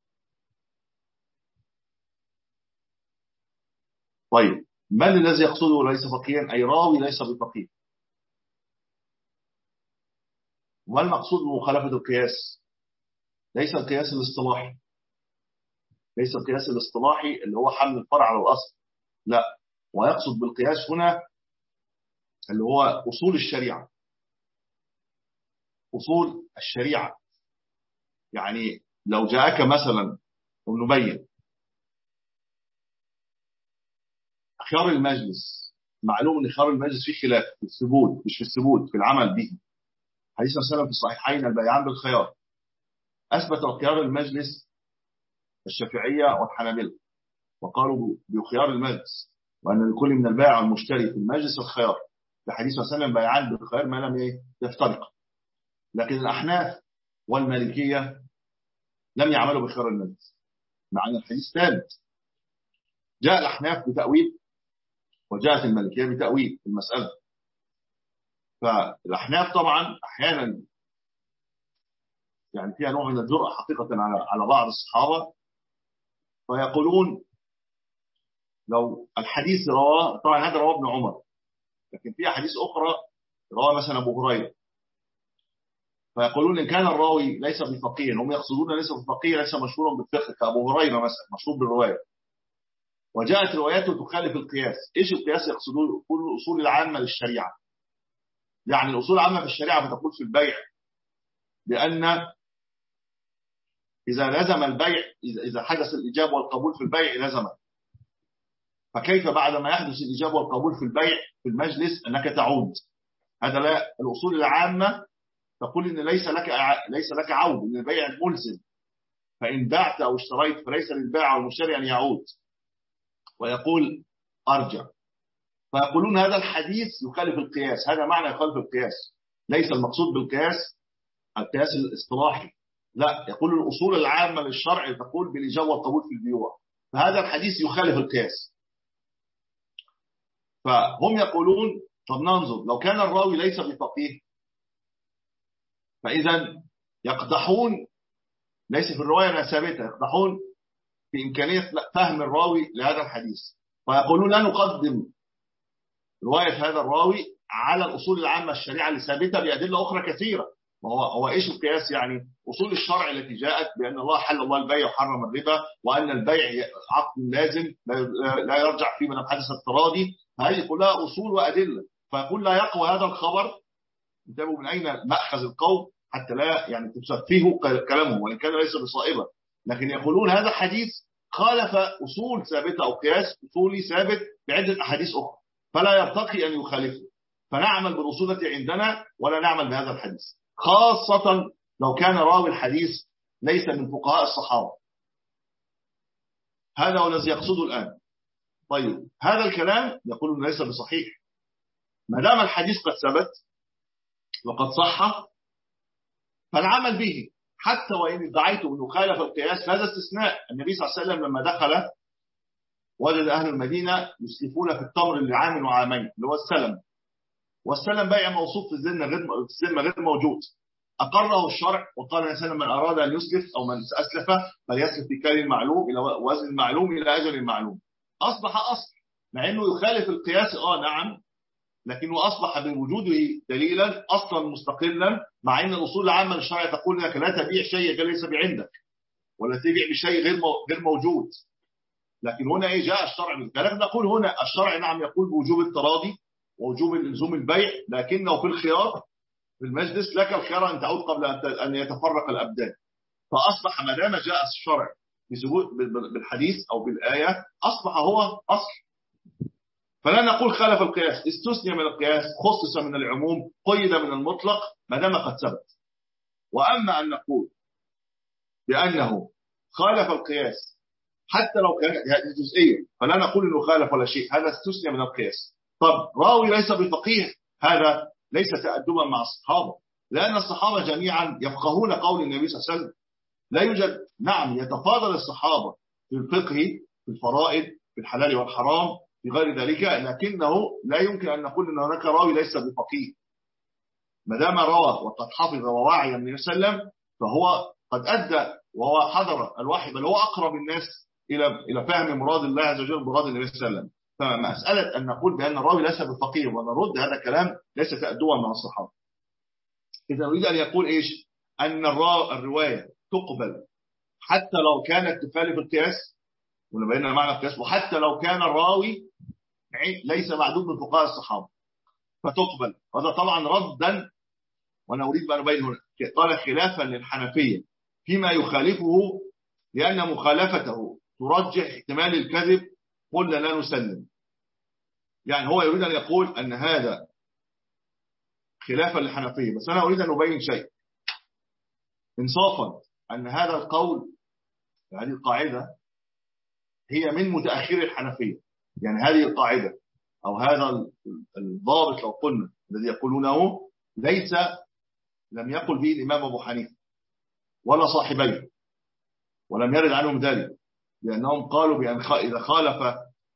طيب من الذي يقصده ليس فقيها؟ أي راوي ليس بفقيه. وما المقصود بمخالفة القياس؟ ليس القياس الاصطلاحي، ليس القياس الاصطلاحي اللي هو حمل الفرع على الأصل، لا. ويقصد بالقياس هنا اللي هو أصول الشريعة. أصول الشريعة يعني لو جاءك مثلا ونبين خيار المجلس، معلوم ان خيار المجلس فيه خلاف في الثبوت، مش في الثبوت في العمل به. حديث السلام في الصحيحين البيعان بالخيار، أثبت خيار المجلس الشافعية والحنابلة وقالوا بخيار المجلس، وأن لكل من البائع والمشتري في المجلس الخيار. لحديث السلام بيعان بالخيار ما لم يفترق. لكن الأحناف والمالكية لم يعملوا بخيار المجلس، مع أن الحديث ثابت. جاء الأحناف بتأويل وجاءت المالكية بتأويل في المسألة. فالأحناف طبعا أحيانا يعني فيها نوع من الجرأة حقيقة على على بعض الصحابة، فيقولون لو الحديث رواه، طبعا هذا رواه ابن عمر، لكن في أحاديث أخرى رواه مثلا أبو هريرة، فيقولون إن كان الراوي ليس بفقيه، هم يقصدون ليس بفقيه، ليس مشهورا بالفقه كأبو هريرة مثلا مشهور بالرواية، وجاءت رواياته تخالف القياس. إيش القياس؟ يقصدون كل الأصول العامة للشريعة، يعني الأصول العامة في الشريعة بتقول في البيع بأن إذا لزم البيع، إذا حدث الإجابة والقبول في البيع لزم، فكيف بعد ما يحدث الإجابة والقبول في البيع في المجلس أنك تعود؟ هذا لا، الأصول العامة تقول إن ليس لك ليس لك عود، إن البيع ملزم، فإن بعت أو اشتريت فليس للبائع والمشتري أن يعود ويقول أرجع. فيقولون هذا الحديث يخالف القياس، هذا معنى يخالف القياس، ليس المقصود بالقياس القياس الاصطلاحي، لا، يقول الأصول العامة للشرع تقول بالإجابة والقبول في البيوع، فهذا الحديث يخالف القياس. فهم يقولون طب ننظر، لو كان الراوي ليس بفقيه فإذا يقدحون، ليس في الرواية ثابتة، يقدحون في إمكانية فهم الراوي لهذا الحديث، فيقولون لا نقدم رواية هذا الراوي على الأصول العامة الشريعة اللي ثابتة بأدلة أخرى كثيرة. وهو هو إيش القياس؟ يعني أصول الشرع التي جاءت بأن الله حل الله البيع وحرم الربا، وأن البيع عقد لازم لا يرجع فيه من حدث التراضي، هذه كلها أصول وأدلة. فيقول لا يقوى هذا الخبر، انتبهوا من أين مأخذ القول حتى لا يعني تسفهوا كلامهم وإن كان ليس بصائبة، لكن يقولون هذا حديث خالف أصول ثابتة أو قياس أصولي ثابت بعدة أحاديث أخرى، فلا يرتقي أن يخالفه، فنعمل بالأصول التي عندنا ولا نعمل بهذا الحديث، خاصة لو كان راوي الحديث ليس من فقهاء الصحابة. هذا هو الذي يقصده الآن. طيب هذا الكلام يقول ليس بصحيح، ما دام الحديث قد ثبت وقد صح فالعمل به، حتى وإن ادعيت أنه خالف القياس هذا استثناء. النبي صلى الله عليه وسلم لما دخل وجد أهل المدينة يسلفون في التمر لعام وعامين اللي هو السلم، والسلم بيع موصوف في الذمة غير في الذمة غير موجود، أقره الشرع وقال الإنسان من أراد أن يسلف أو من أسلف فليسلف في كيل معلوم إلى وزن معلوم إلى أجل معلوم. أصبح أصل مع أنه يخالف القياس، آه نعم، لكنه أصبح بوجوده دليلا أصلا مستقلا، مع أن الأصول العامة للشرع تقول أنك لا تبيع شيء ليس بعندك ولا تبيع بشيء غير غير موجود. لكن هنا إيه جاء الشرع بالكلام، نقول هنا الشرع نعم يقول بوجوب التراضي ووجوب لزوم البيع، لكنه في الخيار في المجلس لك الخيار أن تعود قبل أن يتفرق الأبدان. فأصبح ما دام جاء الشرع بالحديث أو بالآية أصبح هو أصل، فلا نقول خالف القياس، استثني من القياس، خصص من العموم، قيد من المطلق ما دام قد ثبت. وأما أن نقول بأنه خالف القياس حتى لو كان هذه جزئية فلا نقول إنه خالف ولا شيء، هذا استثني من القياس. طب راوي ليس بفقيه، هذا ليس تأدبا مع الصحابة، لأن الصحابة جميعا يفقهون قول النبي صلى الله عليه وسلم. لا يوجد، نعم يتفاضل الصحابة في الفقه في الفرائض في الحلال والحرام في غير ذلك، لكنه لا يمكن أن نقول أن هناك راوي ليس بفقيه. ما دام روى وقد حفظ ووعي النبي صلى الله عليه وسلم فهو قد أدى وهو حضر الوحي، بل هو أقرب الناس إلى إلى فهم مراد الله عز وجل مراد النبي صلى الله عليه وسلم. فمسألة أن نقول بأن الراوي ليس بفقيه ونرد هذا الكلام ليس تأدبا مع الصحابة. إذا أريد أن يقول إيش؟ أن الرواية تقبل حتى لو كانت تخالف القياس، ونبين معنى القياس، وحتى لو كان الراوي ليس معدود من فقهاء الصحابة فتقبل. هذا طبعا ردا، وأنا أريد أن أبين هنا قال خلافا للحنفية فيما يخالفه، لأن مخالفته ترجح احتمال الكذب قلنا لا نسلم. يعني هو يريد أن يقول أن هذا خلافا للحنفية، بس أنا أريد أن أبين شيء إنصافا، أن هذا القول هذه القاعدة هي من متأخر الحنفية. يعني هذه القاعدة أو هذا الضابط لو قلنا الذي يقولونه ليس لم يقل به الإمام أبو حنيفة ولا صاحبيه ولم يرد عنهم ذلك، لأنهم قالوا بأن إذا خالف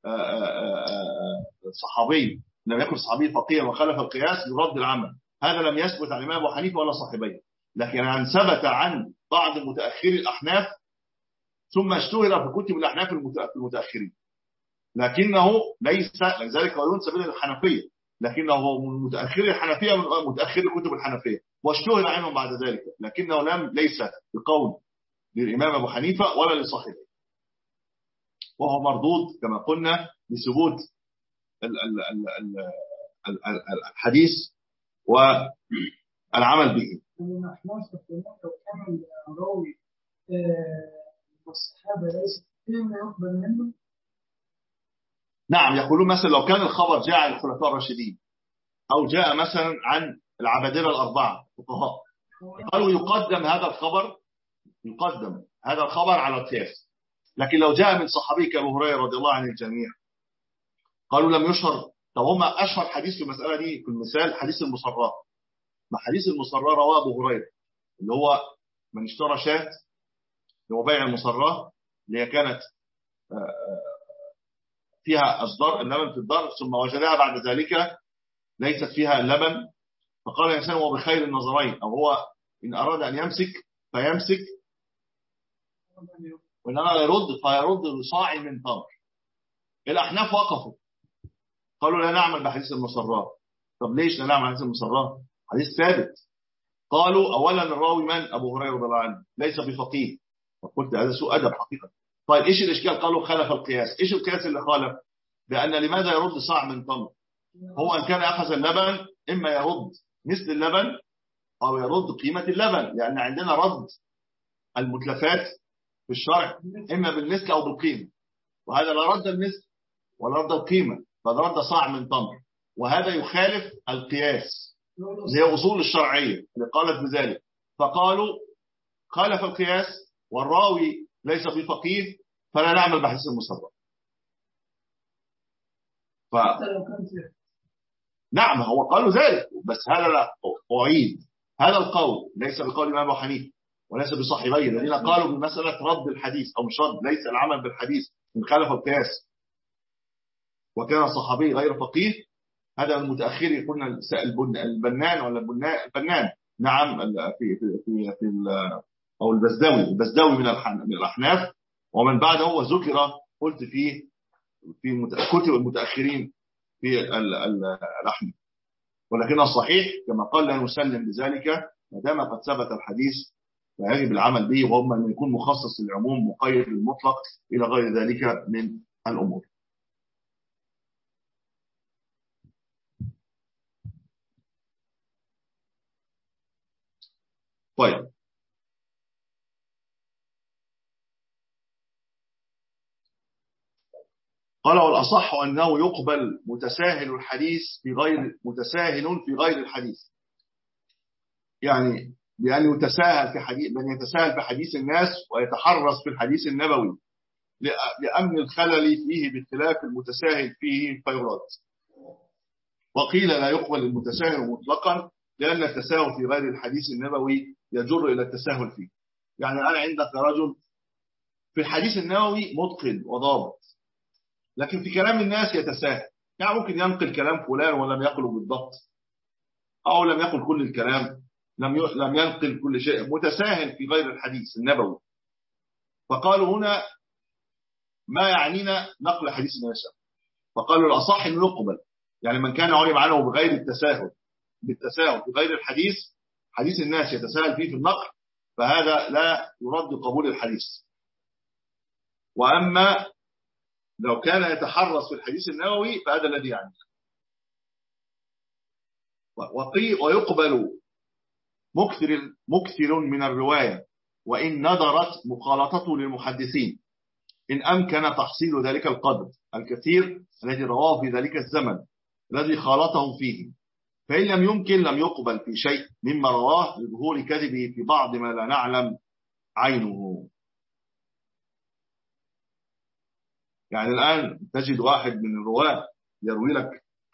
صحابي لم يكن صحابي فقيها وخالف القياس يرد العمل. هذا لم يثبت عن الإمام أبو حنيفة ولا صاحبيه، لكن عن ثبت عن بعض متأخري الأحناف، ثم اشتهر في كتب الأحناف المتأخرين، لكنه ليس لذلك ينسب إلى الحنفية، لكنه من متأخري الحنفية من متأخري كتب الحنفية، واشتهر عنهم بعد ذلك، لكنه لم ليس بقول للإمام أبو حنيفة ولا لصاحبه، وهو مردود كما قلنا لثبوت الحديث والعمل به. نعم، يقولون مثلا لو كان الخبر جاء عن الخلفاء الراشدين أو جاء مثلا عن العبادلة الأربعة فقهاء، قالوا يقدم هذا الخبر يقدم هذا الخبر على القياس. لكن لو جاء من صحابي كأبو هريرة رضي الله عن الجميع قالوا لم يشهر. طب هم أشهر حديث في المسألة دي في المثال حديث المصرات. ما حديث المصرات رواه أبو هريرة، اللي هو من اشترى شاة، اللي هو بيع المصرات اللي هي كانت فيها أصدار اللبن في الدار، ثم وجدها بعد ذلك ليست فيها اللبن، فقال الإنسان هو بخير النظرين، أو هو إن أراد أن يمسك فيمسك، وإن أراد يرد فيرد بصاع من تمر. الأحناف وقفوا قالوا لا نعمل بحديث المصرات. طب ليش لا نعمل بحديث المصرات؟ حديث ثابت. قالوا أولا الراوي من أبو هريرة رضي الله عنه ليس بفقيه، فقلت هذا سوء أدب حقيقة. طيب إيش الإشكال؟ قالوا خالف القياس. إيش القياس اللي خالف؟ بأن لماذا يرد صاع من تمر؟ هو أن كان أخذ اللبن إما يرد مثل اللبن أو يرد قيمة اللبن، لأن عندنا رد المتلفات في الشرع إما بالمثل أو بالقيمة، وهذا لا رد المثل ولا رد القيمة، بل رد صاع من تمر، وهذا يخالف القياس اللي هي أصول الشرعية اللي قالت بذلك. فقالوا خالف القياس والراوي ليس بفقيه فلا نعمل بحديث المصرات. ف... نعم هو قالوا ذلك، بس هذا لا أعيد هذا القول ليس بقول الإمام أبو حنيفة وليس بصاحبيه الذين قالوا بمسألة رد الحديث أو مش رد، ليس العمل بالحديث من خالف القياس وكان الصحابي غير فقيه. هذا المتأخر قلنا البنان ولا البنان نعم في في في, في أو البزداوي البزداوي من من الأحناف، ومن بعده هو ذكر قلت فيه في كتب المتأخرين في الأحناف. ولكن الصحيح كما قال لا نسلم بذلك ما دام قد ثبت الحديث فيجب العمل به، وهم أن يكون مخصص للعموم مقيد للمطلق إلى غير ذلك من الأمور. طيب قال والأصح أنه يقبل متساهل الحديث في غير متساهل في غير الحديث، يعني بأن يتساهل في حديث من يتساهل في حديث الناس ويتحرص في الحديث النبوي لأمن الخلل فيه باختلاف المتساهل فيه فيراد. وقيل لا يقبل المتساهل مطلقا لأن التساهل في غير الحديث النبوي يجر إلى التساهل فيه. يعني أنا عندك رجل في الحديث النبوي متقن وضابط، لكن في كلام الناس يتساهل، يعني ممكن ينقل كلام فلان ولم يقله بالضبط، أو لم يقل كل الكلام، لم لم ينقل كل شيء، متساهل في غير الحديث النبوي. فقالوا هنا ما يعنينا نقل حديث الناس، فقالوا الأصح أنه يقبل، يعني من كان علم عنه بغير التساهل بالتساهل في غير الحديث حديث الناس يتساهل فيه في النقل، فهذا لا يرد قبول الحديث. وأما لو كان يتحرص في الحديث النبوي فهذا الذي يعني. ويقبل مكثر مكثر من الرواية وإن ندرت مخالطته للمحدثين إن أمكن تحصيل ذلك القدر الكثير الذي رواه في ذلك الزمن الذي خالطهم فيه، فإن لم يمكن لم يقبل في شيء مما رواه لظهور كذبه في بعض ما لا نعلم عينه. يعني الآن تجد واحد من الرواة يروي لك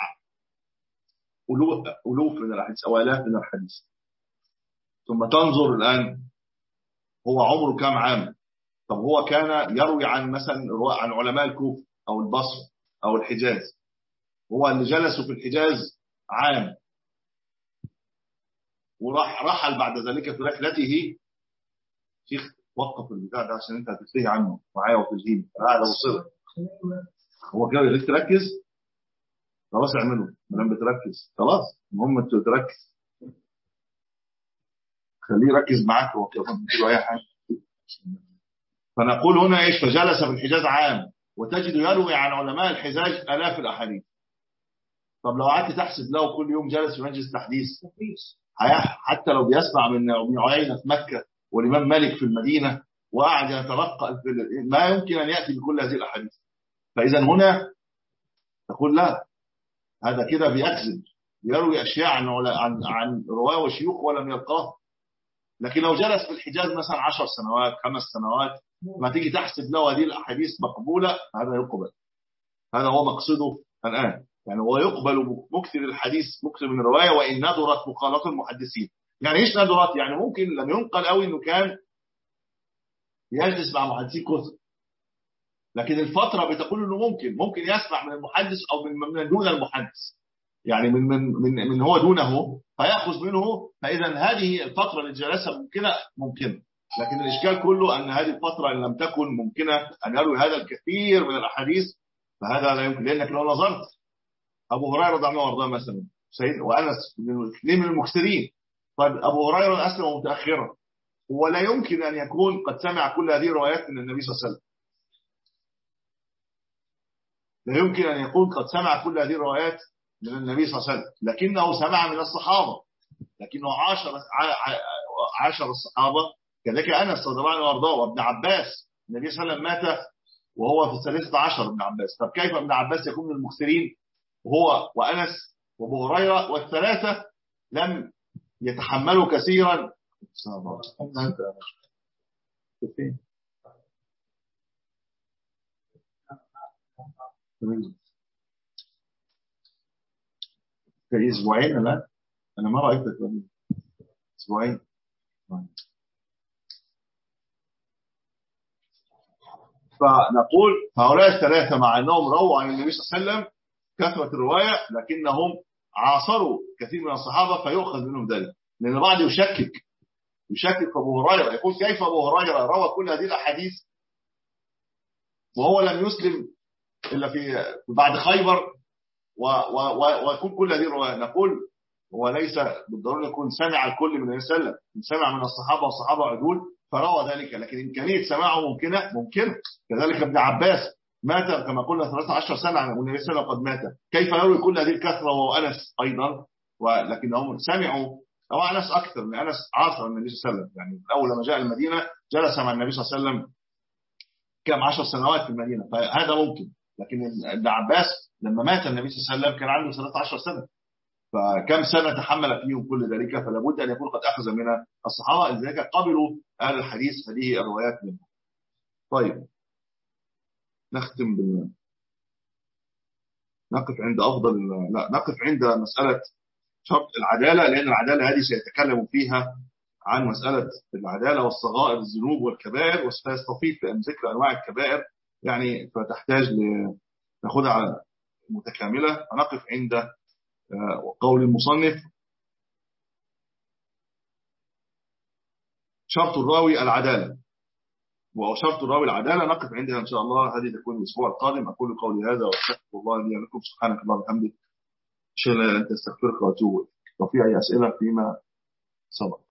ألوف من الحديث أو آلاف من الحديث، ثم تنظر الآن هو عمره كم عام، طب هو كان يروي عن مثلا عن علماء الكوفة أو البصرة أو الحجاز، هو اللي جلسوا في الحجاز عام وراح رحل بعد ذلك في رحلته. شيخ وقف البتاع ده عشان انت هتتلهي عنه معايا وتلهيني، قاعد ابص. هو كده يخليك تركز، خلاص اعمله ما دام بتركز خلاص، المهم انت تركز، خليه يركز معاك وكمان اي حاجه. فنقول هنا ايش؟ فجلس في الحجاز عام وتجد يروي عن علماء الحجاز الاف الاحاديث. طب لو قعدت تحسب له كل يوم جلس في مجلس تحديث حتى لو بيسمع من ابن عيينة في مكة والإمام مالك في المدينة وقعد يتلقى، ما يمكن أن يأتي بكل هذه الأحاديث. فإذا هنا تقول لا، هذا كده بيكذب، يروي أشياء عن عن عن رواه وشيوخ ولم يلقاه. لكن لو جلس في الحجاز مثلا عشر سنوات خمس سنوات، ما تيجي تحسب له هذه الأحاديث مقبولة، هذا يقبل. هذا هو مقصده الآن، يعني هو يقبل مكثر الحديث مكثر من الرواية وإن ندرت مخالطة المحدثين. يعني إيش ندرت؟ يعني ممكن لم ينقل قوي إنه كان يجلس مع محدثين كثر، لكن الفترة بتقول إنه ممكن ممكن يسمع من المحدث أو من من دون المحدث، يعني من من من, من هو دونه فيأخذ منه. فإذا هذه الفترة اللي جلسها ممكنة ممكنة، لكن الإشكال كله أن هذه الفترة إن لم تكن ممكنة أن يروي هذا الكثير من الأحاديث، فهذا لا يمكن. لأنك لو نظرت أبو هريرة رضي الله عنه مثلا سيد وأنس اثنين من المكثرين، طيب أبو هريرة أسلم متأخرا، ولا يمكن أن يكون قد سمع كل هذه الروايات من النبي صلى الله عليه وسلم، لا يمكن أن يكون قد سمع كل هذه الروايات من النبي صلى الله عليه وسلم، لكنه سمع من الصحابة، لكنه عاشر عاشر الصحابة. كذلك أنس رضي الله عنه وارضاه، وابن عباس النبي صلى الله عليه وسلم مات وهو في الثالثة عشر ابن عباس. طب كيف ابن عباس يكون من المكثرين وهو وأنس وابو هريرة والثلاثة لم يتحملوا كثيرا؟ في اسبوعين؟ لا انا ما رايتك اسبوعين. فنقول هؤلاء الثلاثه مع انهم رووا عن النبي صلى الله عليه وسلم كثره الروايه، لكنهم عاصروا كثير من الصحابه فيؤخذ منهم ذلك. لان بعض يشكك يشكك في ابو هريره، يقول كيف ابو هريره روى كل هذه الاحاديث وهو لم يسلم الا في بعد خيبر ويكون كل هذه الرواية. نقول هو ليس بالضرورة يكون سمع الكل من النبي صلى الله عليه وسلم، سمع من الصحابة والصحابة عدول فروى ذلك، لكن إمكانية سماعه ممكنة ممكنة. كذلك ابن عباس مات كما قلنا ثلاثة عشر سنة والنبي صلى الله عليه وسلم قد مات، كيف يروي كل هذه الكثرة وهو أنس أيضا؟ ولكنهم سمعوا، أو أنس أكثر من أنس عاصر النبي صلى الله عليه وسلم، يعني أول ما جاء المدينة جلس مع النبي صلى الله عليه وسلم كم عشر سنوات في المدينة، فهذا ممكن. لكن ابن عباس لما مات النبي صلى الله عليه وسلم كان عنده ثلاثة عشر سنة، فكم سنة تحمل فيهم كل ذلك، فلا بد أن يكون قد أخذ من الصحابة، لذلك قبلوا أهل الحديث هذه الروايات منهم. طيب نختم بال نقف عند أفضل لا نقف عند مسألة شرط العدالة، لأن العدالة هذه سيتكلم فيها عن مسألة العدالة والصغائر الذنوب والكبائر، وسيستفيد في ذكر أنواع الكبائر يعني، فتحتاج لنأخذها متكاملة. فنقف عند قول المصنف شرط الراوي العدالة، وشرط الراوي العدالة نقف عندها إن شاء الله. هذه تكون الأسبوع القادم. أقول قولي هذا وأستغفر الله لي ولكم، سبحانك اللهم وبحمدك أشهد أن لا إله إلا أنت أستغفرك وأتوب إليك. وفي أي أسئلة فيما سبق؟